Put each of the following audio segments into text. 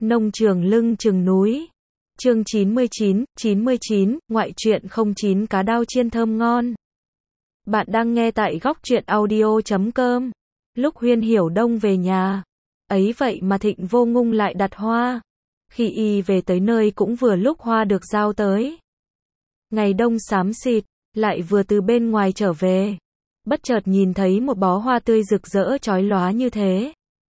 Nông trường lưng chừng núi. Chương 99, ngoại truyện 09 cá đao chiên thơm ngon. Bạn đang nghe tại góc truyện audio.com. Lúc Huyên Hiểu Đông về nhà, ấy vậy mà Thịnh Vô Ngung lại đặt hoa. Khi y về tới nơi cũng vừa lúc hoa được giao tới. Ngày đông xám xịt, lại vừa từ bên ngoài trở về. Bất chợt nhìn thấy một bó hoa tươi rực rỡ chói lóa như thế.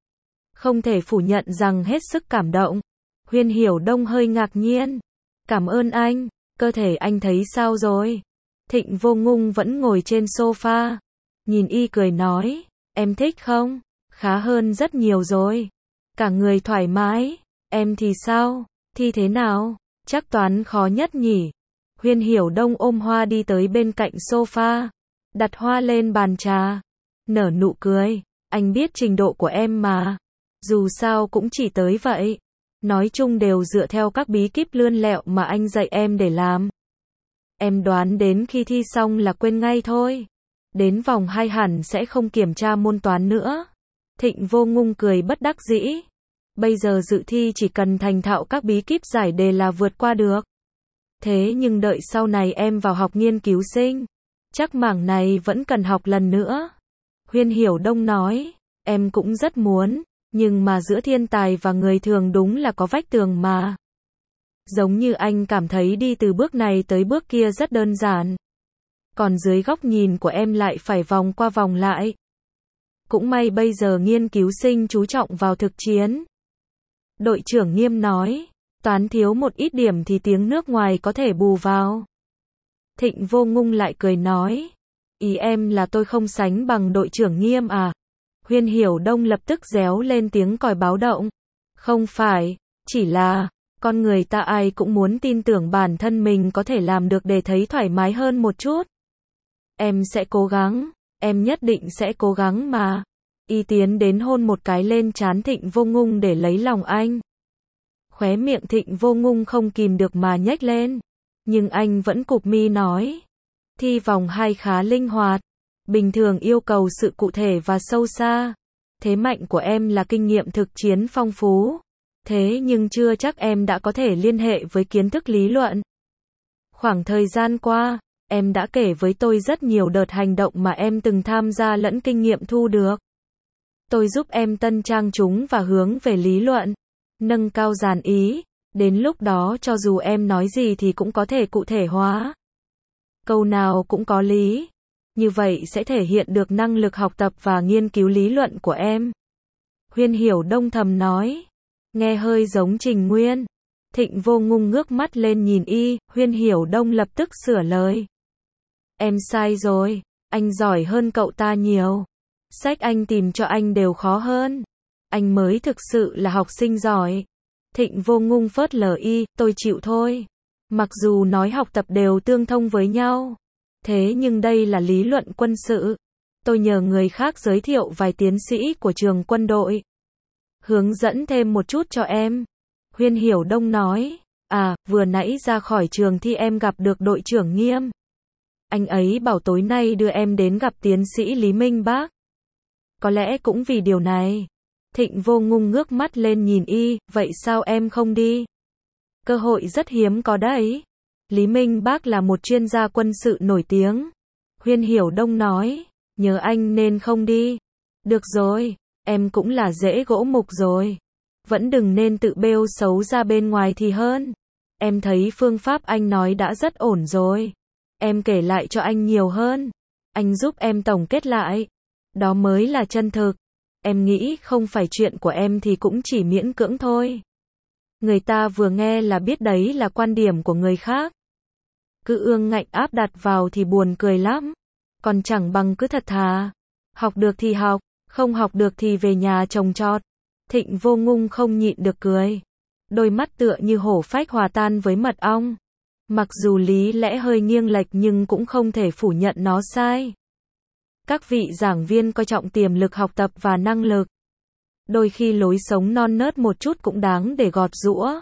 Không thể phủ nhận rằng hết sức cảm động. Huyên Hiểu Đông hơi ngạc nhiên. Cảm ơn anh, cơ thể anh thấy sao rồi? Thịnh Vô Ngung vẫn ngồi trên sofa. Nhìn y cười nói, em thích không? Khá hơn rất nhiều rồi. Cả người thoải mái. Em thì sao? Thì thế nào? Chắc toán khó nhất nhỉ? Huyên Hiểu Đông ôm hoa đi tới bên cạnh sofa. Đặt hoa lên bàn trà. Nở nụ cười. Anh biết trình độ của em mà. Dù sao cũng chỉ tới vậy. Nói chung đều dựa theo các bí kíp lươn lẹo mà anh dạy em để làm. Em đoán đến khi thi xong là quên ngay thôi. Đến vòng 2 hẳn sẽ không kiểm tra môn toán nữa. Thịnh Vô Ngung cười bất đắc dĩ. Bây giờ dự thi chỉ cần thành thạo các bí kíp giải đề là vượt qua được. Thế nhưng đợi sau này em vào học nghiên cứu sinh, chắc mảng này vẫn cần học lần nữa. Huyên Hiểu Đông nói, em cũng rất muốn, nhưng mà giữa thiên tài và người thường đúng là có vách tường mà. Giống như anh cảm thấy đi từ bước này tới bước kia rất đơn giản. Còn dưới góc nhìn của em lại phải vòng qua vòng lại. Cũng may bây giờ nghiên cứu sinh chú trọng vào thực chiến. Đội trưởng Nghiêm nói, toán thiếu một ít điểm thì tiếng nước ngoài có thể bù vào. Thịnh Vô Ngung lại cười nói, ý em là tôi không sánh bằng đội trưởng Nghiêm à? Huyên Hiểu Đông lập tức réo lên tiếng còi báo động. Không phải, chỉ là, con người ta ai cũng muốn tin tưởng bản thân mình có thể làm được để thấy thoải mái hơn một chút. Em sẽ cố gắng, em nhất định sẽ cố gắng mà. Y tiến đến hôn một cái lên trán Thịnh Vô Ngung để lấy lòng anh. Khóe miệng Thịnh Vô Ngung không kìm được mà nhếch lên. Nhưng anh vẫn cụp mi nói. Thi vòng 2 khá linh hoạt. Bình thường yêu cầu sự cụ thể và sâu xa. Thế mạnh của em là kinh nghiệm thực chiến phong phú. Thế nhưng chưa chắc em đã có thể liên hệ với kiến thức lý luận. Khoảng thời gian qua, em đã kể với tôi rất nhiều đợt hành động mà em từng tham gia lẫn kinh nghiệm thu được. Tôi giúp em tân trang chúng và hướng về lý luận. Nâng cao dàn ý. Đến lúc đó cho dù em nói gì thì cũng có thể cụ thể hóa. Câu nào cũng có lý. Như vậy sẽ thể hiện được năng lực học tập và nghiên cứu lý luận của em. Huyên Hiểu Đông thầm nói. Nghe hơi giống Trình Nguyên. Thịnh Vô Ngung ngước mắt lên nhìn y. Huyên Hiểu Đông lập tức sửa lời. Em sai rồi. Anh giỏi hơn cậu ta nhiều. Sách anh tìm cho anh đều khó hơn. Anh mới thực sự là học sinh giỏi. Thịnh Vô Ngung phớt lờ y. Tôi chịu thôi. Mặc dù nói học tập đều tương thông với nhau. Thế nhưng đây là lý luận quân sự. Tôi nhờ người khác giới thiệu vài tiến sĩ của trường quân đội. Hướng dẫn thêm một chút cho em. Huyên Hiểu Đông nói. À, vừa nãy ra khỏi trường thi em gặp được đội trưởng Nghiêm. Anh ấy bảo tối nay đưa em đến gặp tiến sĩ Lý Minh Bác. Có lẽ cũng vì điều này. Thịnh Vô Ngung ngước mắt lên nhìn y. Vậy sao em không đi? Cơ hội rất hiếm có đấy. Lý Minh Bác là một chuyên gia quân sự nổi tiếng. Huyên Hiểu Đông nói. Nhớ anh nên không đi. Được rồi, em cũng là rễ gỗ mục rồi. Vẫn đừng nên tự bêu xấu ra bên ngoài thì hơn. Em thấy phương pháp anh nói đã rất ổn rồi. Em kể lại cho anh nhiều hơn. Anh giúp em tổng kết lại. Đó mới là chân thực. Em nghĩ không phải chuyện của em thì cũng chỉ miễn cưỡng thôi. Người ta vừa nghe là biết đấy là quan điểm của người khác. Cứ ương ngạnh áp đặt vào thì buồn cười lắm. Còn chẳng bằng cứ thật thà. Học được thì học, không học được thì về nhà trồng trọt. Thịnh Vô Ngung không nhịn được cười. Đôi mắt tựa như hổ phách hòa tan với mật ong. Mặc dù lý lẽ hơi nghiêng lệch nhưng cũng không thể phủ nhận nó sai. Các vị giảng viên coi trọng tiềm lực học tập và năng lực. Đôi khi lối sống non nớt một chút cũng đáng để gọt giũa.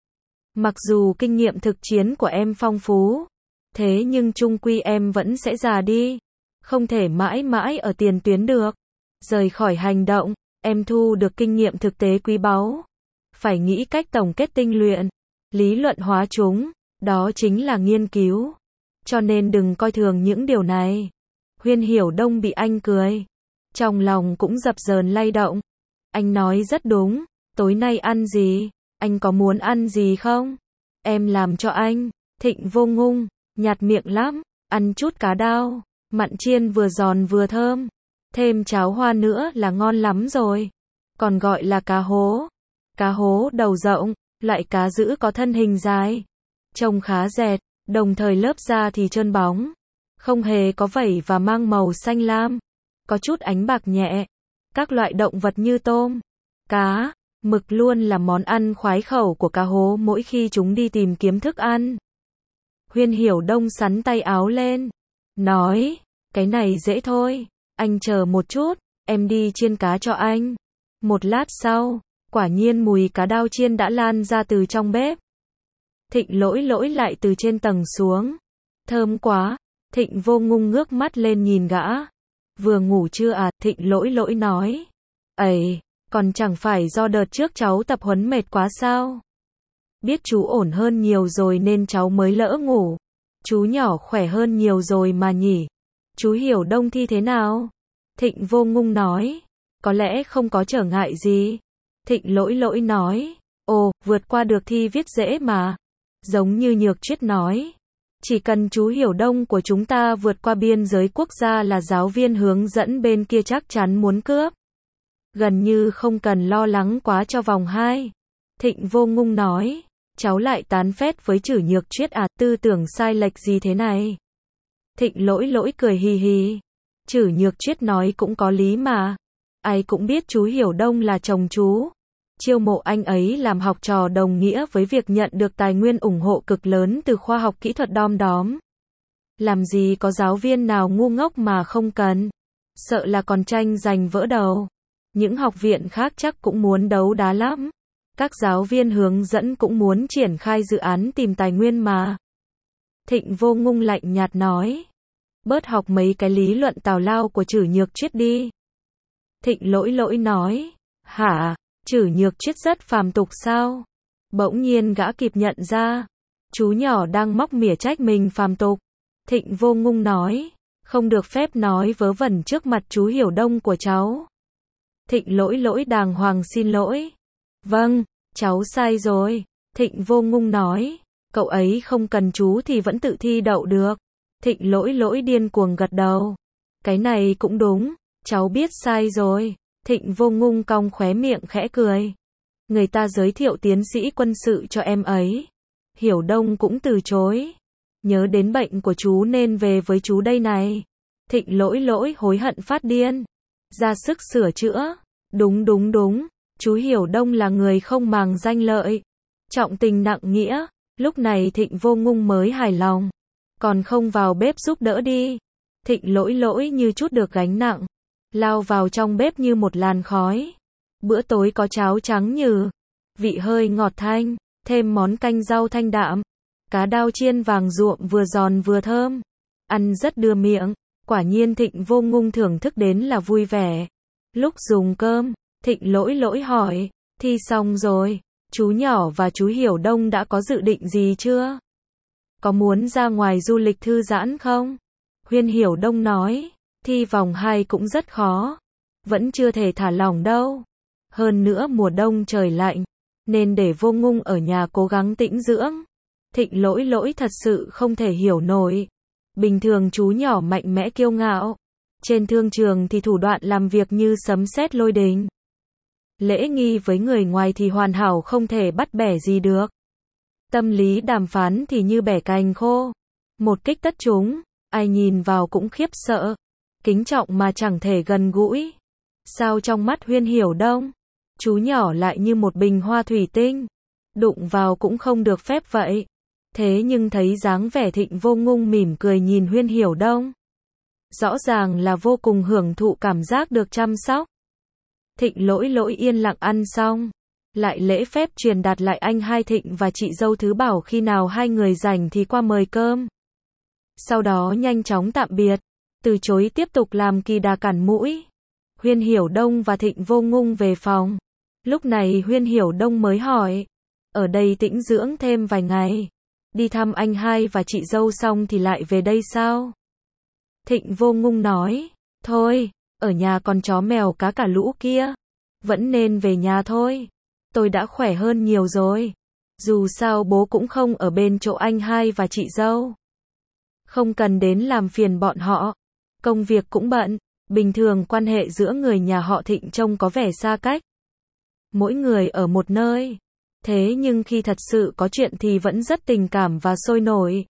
Mặc dù kinh nghiệm thực chiến của em phong phú, thế nhưng chung quy em vẫn sẽ già đi. Không thể mãi mãi ở tiền tuyến được. Rời khỏi hành động, em thu được kinh nghiệm thực tế quý báu. phải nghĩ cách tổng kết tinh luyện, lý luận hóa chúng, đó chính là nghiên cứu. Cho nên đừng coi thường những điều này. Huyên Hiểu Đông bị anh cười. Trong lòng cũng dập dờn lay động. Anh nói rất đúng, tối nay ăn gì? Anh có muốn ăn gì không? Em làm cho anh. Thịnh Vô Ngung, nhạt miệng lắm, ăn chút cá đao, mặn chiên vừa giòn vừa thơm. Thêm cháo hoa nữa là ngon lắm rồi. Còn gọi là cá hố. Cá hố đầu rộng, loại cá dữ có thân hình dài. Trông khá dẹt, đồng thời lớp da thì trơn bóng. Không hề có vảy và mang màu xanh lam. Có chút ánh bạc nhẹ. Các loại động vật như tôm, cá, mực luôn là món ăn khoái khẩu của cá hố mỗi khi chúng đi tìm kiếm thức ăn. Huyên Hiểu Đông xắn tay áo lên. Nói, cái này dễ thôi. Anh chờ một chút, em đi chiên cá cho anh. Một lát sau, quả nhiên mùi cá đao chiên đã lan ra từ trong bếp. Thịnh Lỗi Lỗi lại từ trên tầng xuống. Thơm quá. Thịnh Vô Ngung ngước mắt lên nhìn gã. Vừa ngủ chưa à? Thịnh Lỗi Lỗi nói. Ấy, còn chẳng phải do đợt trước cháu tập huấn mệt quá sao? Biết chú ổn hơn nhiều rồi nên cháu mới lỡ ngủ. Chú nhỏ khỏe hơn nhiều rồi mà nhỉ? Chú Hiểu Đông thi thế nào? Thịnh Vô Ngung nói. Có lẽ không có trở ngại gì. Thịnh Lỗi Lỗi nói. Ồ, vượt qua được thi viết dễ mà. Giống như Nhược Triết nói. Chỉ cần chú Hiểu Đông của chúng ta vượt qua biên giới quốc gia là giáo viên hướng dẫn bên kia chắc chắn muốn cướp. Gần như không cần lo lắng quá cho vòng 2. Thịnh Vô Ngung nói. Cháu lại tán phét với Chử Nhược Triết à, tư tưởng sai lệch gì thế này? Thịnh Lỗi Lỗi cười hì hì. Chử Nhược Triết nói cũng có lý mà. Ai cũng biết chú Hiểu Đông là chồng chú. Chiêu mộ anh ấy làm học trò đồng nghĩa với việc nhận được tài nguyên ủng hộ cực lớn từ khoa học kỹ thuật đom đóm. Làm gì có giáo viên nào ngu ngốc mà không cần. Sợ là còn tranh giành vỡ đầu. Những học viện khác chắc cũng muốn đấu đá lắm. Các giáo viên hướng dẫn cũng muốn triển khai dự án tìm tài nguyên mà. Thịnh Vô Ngung lạnh nhạt nói. Bớt học mấy cái lý luận tào lao của Chử Nhược Triết đi. Thịnh Lỗi Lỗi nói. Hả? Chử Nhược Triết rất phàm tục sao? Bỗng nhiên gã kịp nhận ra. Chú nhỏ đang móc mỉa trách mình phàm tục. Thịnh Vô Ngung nói. Không được phép nói vớ vẩn trước mặt chú Hiểu Đông của cháu. Thịnh Lỗi Lỗi đàng hoàng xin lỗi. Vâng, cháu sai rồi. Thịnh Vô Ngung nói. Cậu ấy không cần chú thì vẫn tự thi đậu được. Thịnh Lỗi Lỗi điên cuồng gật đầu. Cái này cũng đúng, cháu biết sai rồi. Thịnh Vô Ngung cong khóe miệng khẽ cười. Người ta giới thiệu tiến sĩ quân sự cho em ấy. Hiểu Đông cũng từ chối. Nhớ đến bệnh của chú nên về với chú đây này. Thịnh Lỗi Lỗi hối hận phát điên. Ra sức sửa chữa. Đúng. Chú Hiểu Đông là người không màng danh lợi. Trọng tình nặng nghĩa. Lúc này Thịnh Vô Ngung mới hài lòng. Còn không vào bếp giúp đỡ đi. Thịnh Lỗi Lỗi như chút được gánh nặng. Lao vào trong bếp như một làn khói. Bữa tối có cháo trắng nhừ. Vị hơi ngọt thanh. Thêm món canh rau thanh đạm. Cá đao chiên vàng ruộm vừa giòn vừa thơm. Ăn rất đưa miệng. Quả nhiên Thịnh Vô Ngung thưởng thức đến là vui vẻ. Lúc dùng cơm, Thịnh Lỗi Lỗi hỏi. Thi xong rồi. Chú nhỏ và chú Hiểu Đông đã có dự định gì chưa? Có muốn ra ngoài du lịch thư giãn không? Huyên Hiểu Đông nói. Thi vòng 2 cũng rất khó. Vẫn chưa thể thả lỏng đâu. Hơn nữa mùa đông trời lạnh. Nên để Vô Ngung ở nhà cố gắng tĩnh dưỡng. Thịnh Lỗi Lỗi thật sự không thể hiểu nổi. Bình thường chú nhỏ mạnh mẽ kiêu ngạo. Trên thương trường thì thủ đoạn làm việc như sấm sét lôi đình. Lễ nghi với người ngoài thì hoàn hảo không thể bắt bẻ gì được. Tâm lý đàm phán thì như bẻ cành khô. Một kích tất trúng, ai nhìn vào cũng khiếp sợ. Kính trọng mà chẳng thể gần gũi. Sao trong mắt Huyên Hiểu Đông, chú nhỏ lại như một bình hoa thủy tinh. Đụng vào cũng không được phép vậy. Thế nhưng thấy dáng vẻ Thịnh Vô Ngung mỉm cười nhìn Huyên Hiểu Đông. Rõ ràng là vô cùng hưởng thụ cảm giác được chăm sóc. Thịnh Lỗi Lỗi yên lặng ăn xong. Lại lễ phép truyền đạt lại anh hai Thịnh và chị dâu Thứ bảo khi nào hai người rảnh thì qua mời cơm. Sau đó nhanh chóng tạm biệt. Từ chối tiếp tục làm kỳ đà cản mũi. Huyên Hiểu Đông và Thịnh Vô Ngung về phòng. Lúc này Huyên Hiểu Đông mới hỏi, ở đây tĩnh dưỡng thêm vài ngày, đi thăm anh hai và chị dâu xong thì lại về đây sao? Thịnh Vô Ngung nói, thôi, ở nhà còn chó mèo cá cả lũ kia, vẫn nên về nhà thôi, tôi đã khỏe hơn nhiều rồi, dù sao bố cũng không ở bên chỗ anh hai và chị dâu. Không cần đến làm phiền bọn họ, công việc cũng bận, bình thường quan hệ giữa người nhà họ Thịnh trông có vẻ xa cách. Mỗi người ở một nơi, thế nhưng khi thật sự có chuyện thì vẫn rất tình cảm và sôi nổi.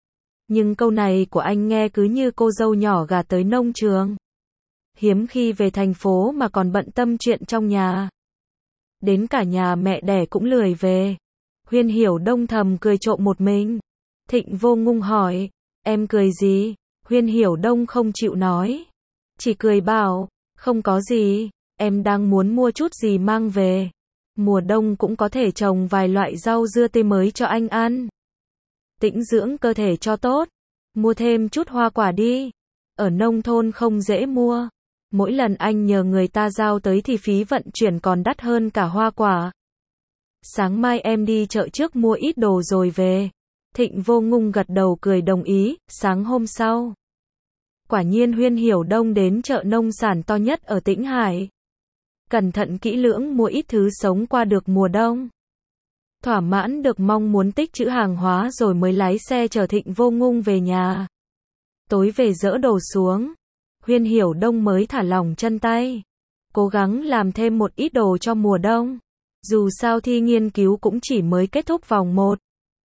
Nhưng câu này của anh nghe cứ như cô dâu nhỏ gả tới nông trường. Hiếm khi về thành phố mà còn bận tâm chuyện trong nhà. Đến cả nhà mẹ đẻ cũng lười về. Huyên Hiểu Đông thầm cười trộm một mình. Thịnh Vô Ngung hỏi, em cười gì? Huyên Hiểu Đông không chịu nói. Chỉ cười bảo, không có gì, em đang muốn mua chút gì mang về. Mùa đông cũng có thể trồng vài loại rau dưa tươi mới cho anh ăn. Tĩnh dưỡng cơ thể cho tốt. Mua thêm chút hoa quả đi. Ở nông thôn không dễ mua. Mỗi lần anh nhờ người ta giao tới thì phí vận chuyển còn đắt hơn cả hoa quả. Sáng mai em đi chợ trước mua ít đồ rồi về. Thịnh Vô Ngung gật đầu cười đồng ý. Sáng hôm sau, quả nhiên Huyên Hiểu Đông đến chợ nông sản to nhất ở Tĩnh Hải. Cẩn thận kỹ lưỡng mua ít thứ sống qua được mùa đông. Thỏa mãn được mong muốn tích trữ hàng hóa rồi mới lái xe chở Thịnh Vô Ngung về nhà. Tối về dỡ đồ xuống, Huyên Hiểu Đông mới thả lỏng chân tay. Cố gắng làm thêm một ít đồ cho mùa đông. Dù sao thi nghiên cứu cũng chỉ mới kết thúc vòng 1.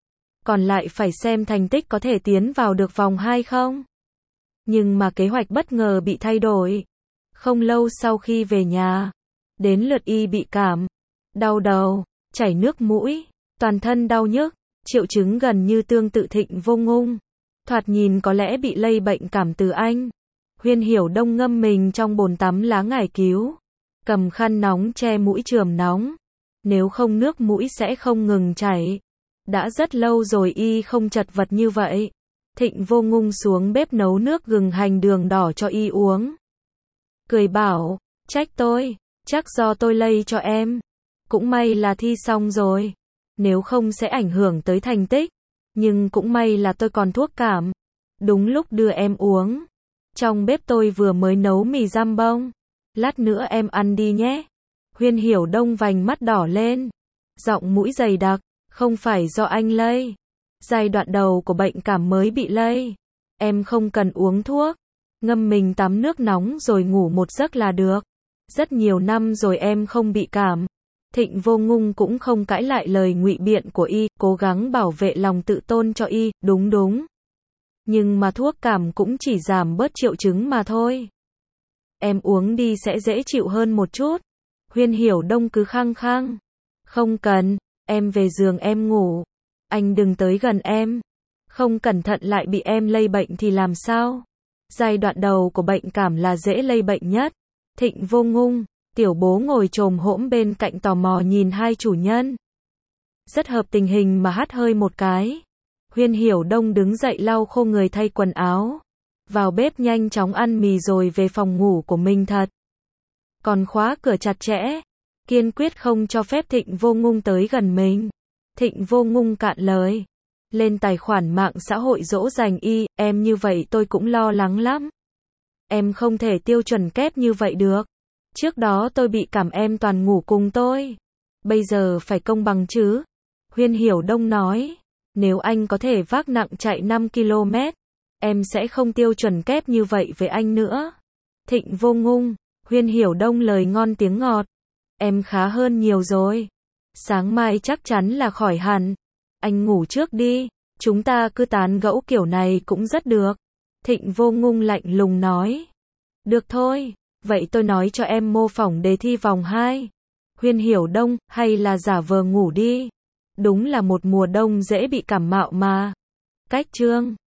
Còn lại phải xem thành tích có thể tiến vào được vòng 2 không. Nhưng mà kế hoạch bất ngờ bị thay đổi. Không lâu sau khi về nhà, đến lượt y bị cảm, đau đầu, chảy nước mũi, toàn thân đau nhức, triệu chứng gần như tương tự Thịnh Vô Ngung. Thoạt nhìn có lẽ bị lây bệnh cảm từ anh. Huyên Hiểu Đông ngâm mình trong bồn tắm lá ngải cứu, cầm khăn nóng che mũi chườm nóng. Nếu không nước mũi sẽ không ngừng chảy. Đã rất lâu rồi y không chật vật như vậy. Thịnh Vô Ngung xuống bếp nấu nước gừng hành đường đỏ cho y uống. Cười bảo, trách tôi, chắc do tôi lây cho em. Cũng may là thi xong rồi. Nếu không sẽ ảnh hưởng tới thành tích. Nhưng cũng may là tôi còn thuốc cảm. Đúng lúc đưa em uống. Trong bếp tôi vừa mới nấu mì giam bông. Lát nữa em ăn đi nhé. Huyên Hiểu Đông vành mắt đỏ lên. Giọng mũi dày đặc, không phải do anh lây. Giai đoạn đầu của bệnh cảm mới bị lây. Em không cần uống thuốc. Ngâm mình tắm nước nóng rồi ngủ một giấc là được. Rất nhiều năm rồi em không bị cảm. Thịnh Vô Ngung cũng không cãi lại lời ngụy biện của y, cố gắng bảo vệ lòng tự tôn cho y, đúng. Nhưng mà thuốc cảm cũng chỉ giảm bớt triệu chứng mà thôi. Em uống đi sẽ dễ chịu hơn một chút. Huyên Hiểu Đông cứ khăng khăng. Không cần, em về giường em ngủ. Anh đừng tới gần em. Không cẩn thận lại bị em lây bệnh thì làm sao? Giai đoạn đầu của bệnh cảm là dễ lây bệnh nhất. Thịnh Vô Ngung, tiểu bố ngồi chồm hổm bên cạnh tò mò nhìn hai chủ nhân. Rất hợp tình hình mà hắt hơi một cái. Huyên Hiểu Đông đứng dậy lau khô người thay quần áo. Vào bếp nhanh chóng ăn mì rồi về phòng ngủ của mình thật. Còn khóa cửa chặt chẽ. Kiên quyết không cho phép Thịnh Vô Ngung tới gần mình. Thịnh Vô Ngung cạn lời. Lên tài khoản mạng xã hội dỗ dành y, em như vậy tôi cũng lo lắng lắm. Em không thể tiêu chuẩn kép như vậy được. Trước đó tôi bị cảm em toàn ngủ cùng tôi. Bây giờ phải công bằng chứ. Huyên Hiểu Đông nói. Nếu anh có thể vác nặng chạy 5 km, em sẽ không tiêu chuẩn kép như vậy với anh nữa. Thịnh Vô Ngung, Huyên Hiểu Đông lời ngon tiếng ngọt. Em khá hơn nhiều rồi. Sáng mai chắc chắn là khỏi hẳn. Anh ngủ trước đi. Chúng ta cứ tán gẫu kiểu này cũng rất được. Thịnh Vô Ngung lạnh lùng nói. Được thôi. Vậy tôi nói cho em mô phỏng đề thi vòng 2. Huyên Hiểu Đông, hay là giả vờ ngủ đi. Đúng là một mùa đông dễ bị cảm mạo mà. Cách chương